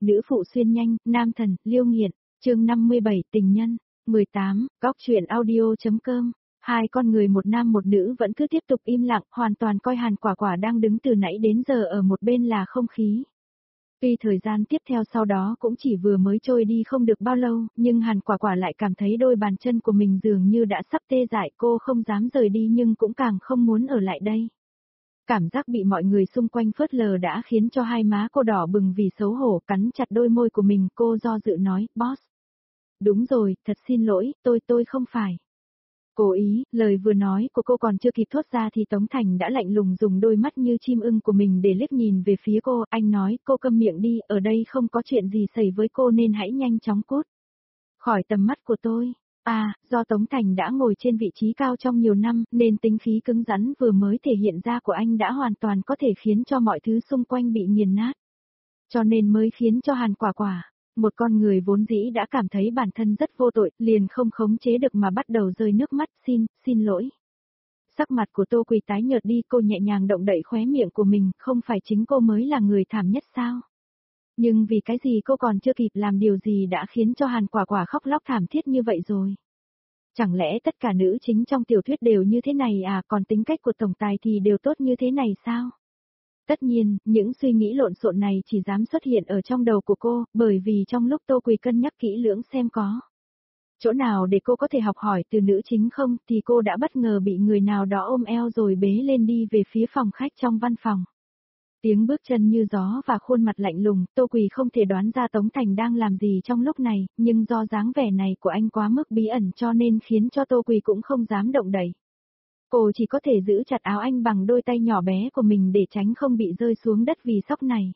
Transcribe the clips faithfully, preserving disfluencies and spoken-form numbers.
nữ phụ xuyên nhanh, nam thần, liêu nghiện, chương năm mươi bảy tình nhân, mười tám, góc truyện audio.com. Hai con người một nam một nữ vẫn cứ tiếp tục im lặng, hoàn toàn coi Hàn Quả Quả đang đứng từ nãy đến giờ ở một bên là không khí. Tuy thời gian tiếp theo sau đó cũng chỉ vừa mới trôi đi không được bao lâu, nhưng Hàn Quả Quả lại cảm thấy đôi bàn chân của mình dường như đã sắp tê dại, cô không dám rời đi nhưng cũng càng không muốn ở lại đây. Cảm giác bị mọi người xung quanh phớt lờ đã khiến cho hai má cô đỏ bừng vì xấu hổ, cắn chặt đôi môi của mình, cô do dự nói, boss. Đúng rồi, thật xin lỗi, tôi tôi không phải. Cố ý, lời vừa nói của cô còn chưa kịp thốt ra thì Tống Thành đã lạnh lùng dùng đôi mắt như chim ưng của mình để liếc nhìn về phía cô, anh nói, cô câm miệng đi, ở đây không có chuyện gì xảy với cô nên hãy nhanh chóng cút khỏi tầm mắt của tôi. À, do Tống Thành đã ngồi trên vị trí cao trong nhiều năm nên tính khí cứng rắn vừa mới thể hiện ra của anh đã hoàn toàn có thể khiến cho mọi thứ xung quanh bị nghiền nát. Cho nên mới khiến cho Hàn Quả Quả, một con người vốn dĩ đã cảm thấy bản thân rất vô tội, liền không khống chế được mà bắt đầu rơi nước mắt, xin, xin lỗi. Sắc mặt của Tô Quỳ tái nhợt đi, cô nhẹ nhàng động đậy khóe miệng của mình, không phải chính cô mới là người thảm nhất sao? Nhưng vì cái gì cô còn chưa kịp làm điều gì đã khiến cho Hàn Quả Quả khóc lóc thảm thiết như vậy rồi? Chẳng lẽ tất cả nữ chính trong tiểu thuyết đều như thế này à, còn tính cách của tổng tài thì đều tốt như thế này sao? Tất nhiên, những suy nghĩ lộn xộn này chỉ dám xuất hiện ở trong đầu của cô, bởi vì trong lúc Tô Quỳ cân nhắc kỹ lưỡng xem có chỗ nào để cô có thể học hỏi từ nữ chính không, thì cô đã bất ngờ bị người nào đó ôm eo rồi bế lên đi về phía phòng khách trong văn phòng. Tiếng bước chân như gió và khuôn mặt lạnh lùng, Tô Quỳ không thể đoán ra Tống Thành đang làm gì trong lúc này, nhưng do dáng vẻ này của anh quá mức bí ẩn cho nên khiến cho Tô Quỳ cũng không dám động đậy. Cô chỉ có thể giữ chặt áo anh bằng đôi tay nhỏ bé của mình để tránh không bị rơi xuống đất vì sốc này.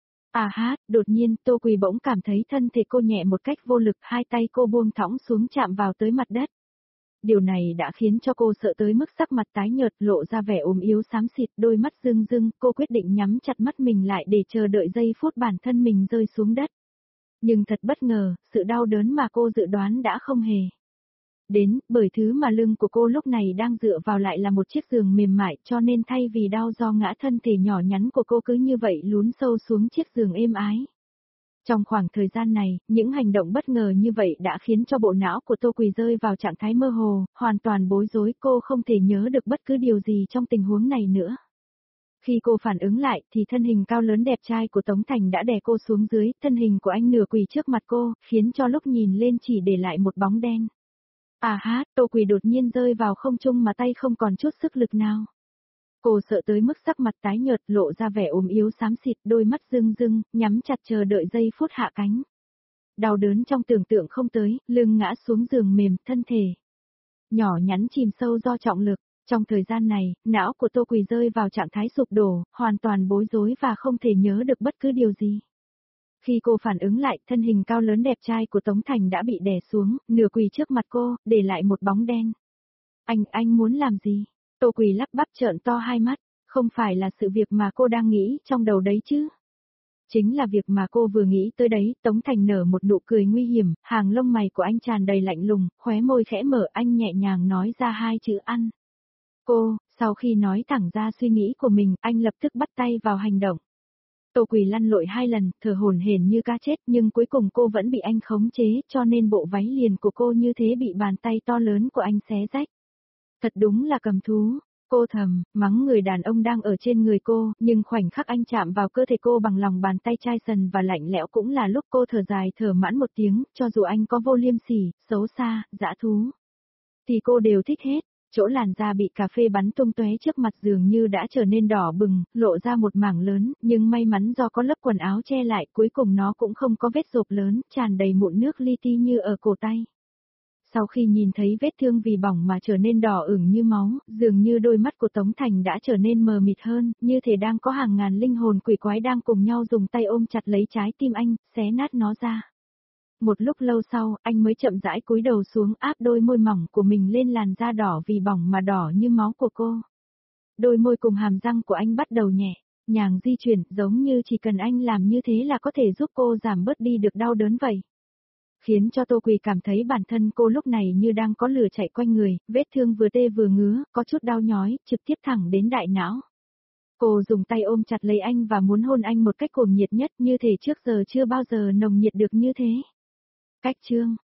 À hát, đột nhiên Tô Quỳ bỗng cảm thấy thân thể cô nhẹ một cách vô lực, hai tay cô buông thõng xuống chạm vào tới mặt đất. Điều này đã khiến cho cô sợ tới mức sắc mặt tái nhợt, lộ ra vẻ ốm yếu xám xịt, đôi mắt rưng rưng, cô quyết định nhắm chặt mắt mình lại để chờ đợi giây phút bản thân mình rơi xuống đất. Nhưng thật bất ngờ, sự đau đớn mà cô dự đoán đã không hề đến, bởi thứ mà lưng của cô lúc này đang dựa vào lại là một chiếc giường mềm mại, cho nên thay vì đau do ngã, thân thể nhỏ nhắn của cô cứ như vậy lún sâu xuống chiếc giường êm ái. Trong khoảng thời gian này, những hành động bất ngờ như vậy đã khiến cho bộ não của Tô Quỳ rơi vào trạng thái mơ hồ, hoàn toàn bối rối, cô không thể nhớ được bất cứ điều gì trong tình huống này nữa. Khi cô phản ứng lại thì thân hình cao lớn đẹp trai của Tống Thành đã đè cô xuống dưới, thân hình của anh nửa quỳ trước mặt cô, khiến cho lúc nhìn lên chỉ để lại một bóng đen. À hát, Tô Quỳ đột nhiên rơi vào không trung mà tay không còn chút sức lực nào. Cô sợ tới mức sắc mặt tái nhợt, lộ ra vẻ ốm yếu xám xịt, đôi mắt rưng rưng, nhắm chặt chờ đợi giây phút hạ cánh. Đau đớn trong tưởng tượng không tới, lưng ngã xuống giường mềm, thân thể nhỏ nhắn chìm sâu do trọng lực. Trong thời gian này, não của Tô Quỳ rơi vào trạng thái sụp đổ, hoàn toàn bối rối và không thể nhớ được bất cứ điều gì. Khi cô phản ứng lại, thân hình cao lớn đẹp trai của Tống Thành đã bị đè xuống, nửa quỳ trước mặt cô, để lại một bóng đen. Anh, anh muốn làm gì? Tô Quỳ lắp bắp trợn to hai mắt, không phải là sự việc mà cô đang nghĩ trong đầu đấy chứ? Chính là việc mà cô vừa nghĩ tới đấy. Tống Thành nở một nụ cười nguy hiểm, hàng lông mày của anh tràn đầy lạnh lùng, khóe môi khẽ mở, anh nhẹ nhàng nói ra hai chữ ăn. Cô, sau khi nói thẳng ra suy nghĩ của mình, anh lập tức bắt tay vào hành động. Tô Quỳ lăn lội hai lần, thở hổn hển như cá chết, nhưng cuối cùng cô vẫn bị anh khống chế, cho nên bộ váy liền của cô như thế bị bàn tay to lớn của anh xé rách. Thật đúng là cầm thú, cô thầm, mắng người đàn ông đang ở trên người cô, nhưng khoảnh khắc anh chạm vào cơ thể cô bằng lòng bàn tay chai sần và lạnh lẽo cũng là lúc cô thở dài thở mãn một tiếng, cho dù anh có vô liêm sỉ, xấu xa, dã thú, thì cô đều thích hết. Chỗ làn da bị cà phê bắn tung tóe trước mặt dường như đã trở nên đỏ bừng, lộ ra một mảng lớn, nhưng may mắn do có lớp quần áo che lại, cuối cùng nó cũng không có vết rộp lớn, tràn đầy mụn nước li ti như ở cổ tay. Sau khi nhìn thấy vết thương vì bỏng mà trở nên đỏ ửng như máu, dường như đôi mắt của Tống Thành đã trở nên mờ mịt hơn, như thể đang có hàng ngàn linh hồn quỷ quái đang cùng nhau dùng tay ôm chặt lấy trái tim anh, xé nát nó ra. Một lúc lâu sau, anh mới chậm rãi cúi đầu xuống, áp đôi môi mỏng của mình lên làn da đỏ vì bỏng mà đỏ như máu của cô. Đôi môi cùng hàm răng của anh bắt đầu nhẹ nhàng di chuyển, giống như chỉ cần anh làm như thế là có thể giúp cô giảm bớt đi được đau đớn vậy. Khiến cho Tô Quỳ cảm thấy bản thân cô lúc này như đang có lửa chạy quanh người, vết thương vừa tê vừa ngứa, có chút đau nhói, trực tiếp thẳng đến đại não. Cô dùng tay ôm chặt lấy anh và muốn hôn anh một cách cuồng nhiệt nhất, như thể trước giờ chưa bao giờ nồng nhiệt được như thế. Cách chương